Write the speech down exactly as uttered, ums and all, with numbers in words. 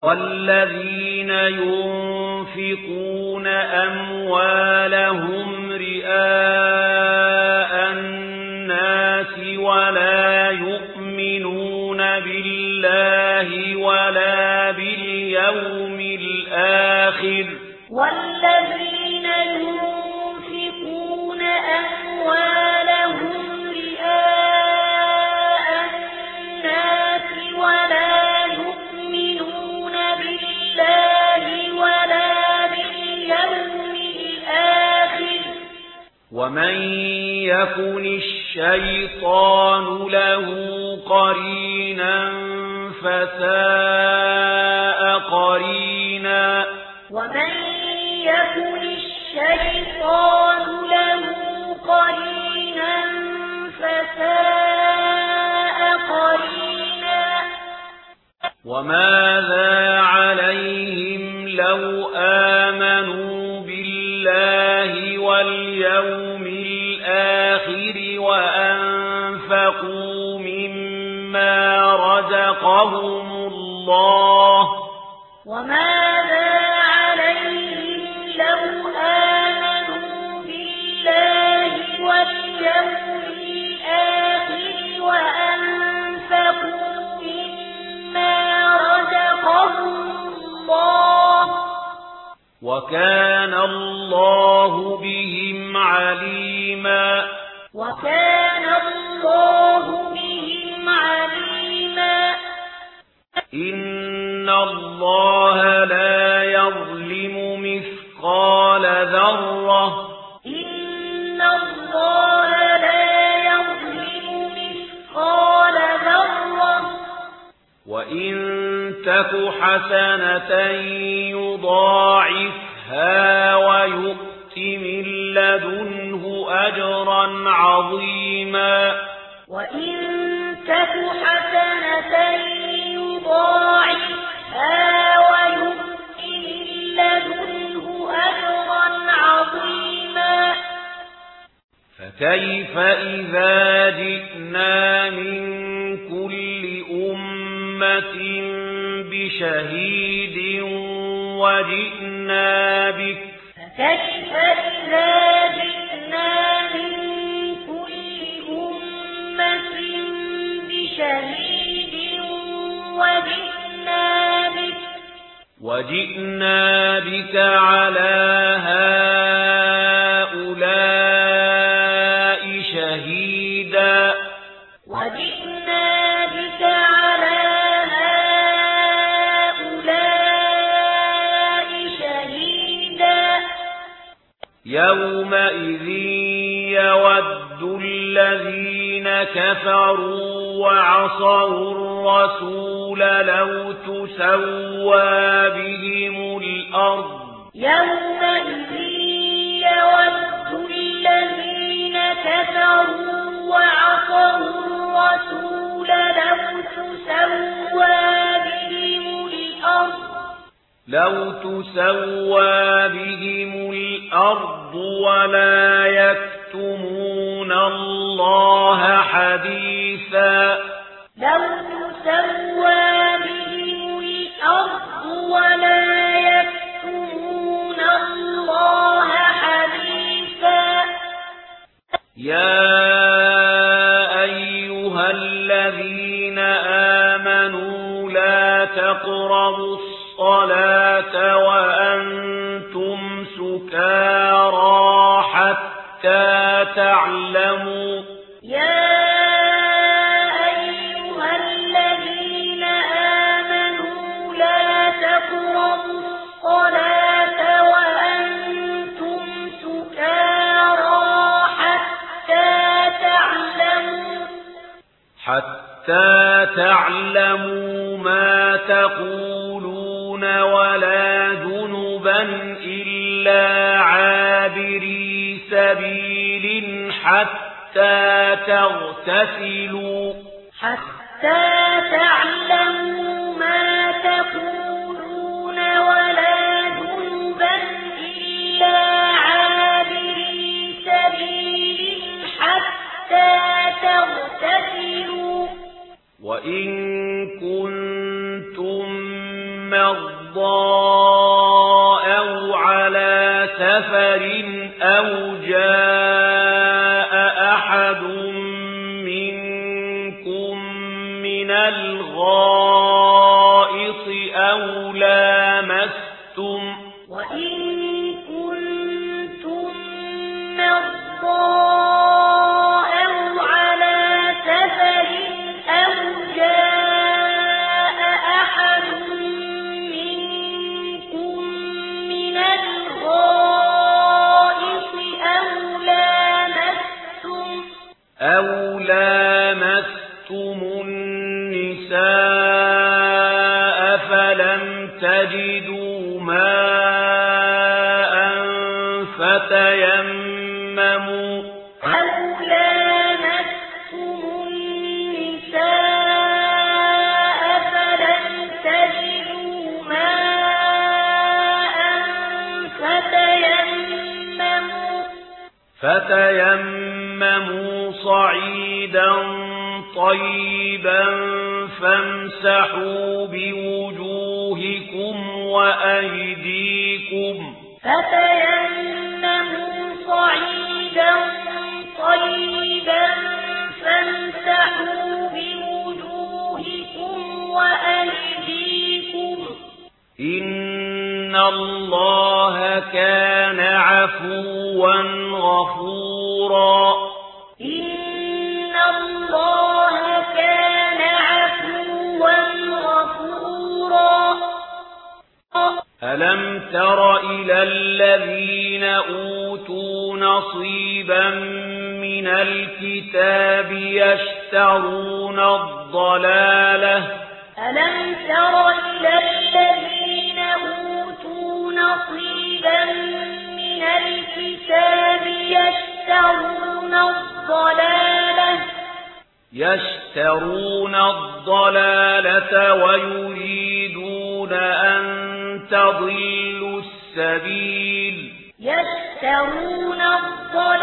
والذين ينفقون أموالهم رئاء الناس ولا يؤمنون بالله ولا باليوم الآخر والذين ينفقون أموالهم رئاء الناس ولا يؤمنون بالله ولا باليوم الآخر ومن يكن الشيطان له قرينا فساء قرينا ومن يكن الشيطان له قرينا فساء قرينا وماذا عليهم لو آمنوا بالله واليوم الآخر وأنفقوا مما رزقهم الله وماذا عليهم لو آمنوا بالله واليوم الآخر وأنفقوا مما رزقهم الله وكان الله بهم عليما وكان الله بهم عليما إن الله لا يظلم مثقال ذرة إن الله لا يظلم مثقال ذرة وإن تك حسنة يضاعفها ويؤت من لدنه أجرا عظيما وإن تك حسنة يضاعفها ويؤت من لدنه أجرا عظيما فكيف إذا جئنا من كل أمة بشهيد وجئنا بك فكيف إذا جئنا من كل أمة بشهيد وجئنا بك وجئنا بك على هؤلاء شهيدا وجئنا بك على هؤلاء شهيدا يومئذ يود الذين كفروا وعصوا الرسول لو تسوى بهم الأرض يومئذ يود الذين كفروا وعصوا الرسول لو تسوى بهم الأرض لو تسوى بهم الأرض ولا يكتمون الله حديثا لو تسوى بهم الأرض ولا يكتمون الله حديثا يا أيها الذين آمنوا لا تقربوا الصلاة وأنتم سكارى حتى تعلموا يا أيها الذين آمنوا لا تقربوا الصلاة وأنتم سكارى حتى تعلموا حتى تعلموا ما تقولون ولا جنبا إلا عابري سبيل حتى تغتسلوا حتى تعلموا ما تقولون ولا جنبا إلا عابري سبيل حتى تغتسلوا وإن كنتم مرضى أو على سفر أو جاء أحد منكم من الغائط أو لامستم وإن كنتم مرضى أو على سفر أو جاء أحد منكم من الغائط أو لامستم أو لامستم النساء فلم تجدوا ماء فتيمموا أو لامستم النساء فلم تجدوا ماء فتيمموا فتيمموا صعيدا طيبا فامسحوا بوجوهكم وأيديكم فتيمموا صعيدا طيبا فامسحوا بوجوهكم وأيديكم إن الله كان عفوا غفورا إن الله كان عفوا غفورا ألم تر إلى الذين أوتوا نصيبا من الكتاب يشترون الضلالة ألم تر إلى الذين أوتوا نصيبا من الكتاب يشترون الضلالة يشترون الضلالة ويريدون أن تضلوا السبيل يشترون الضلالة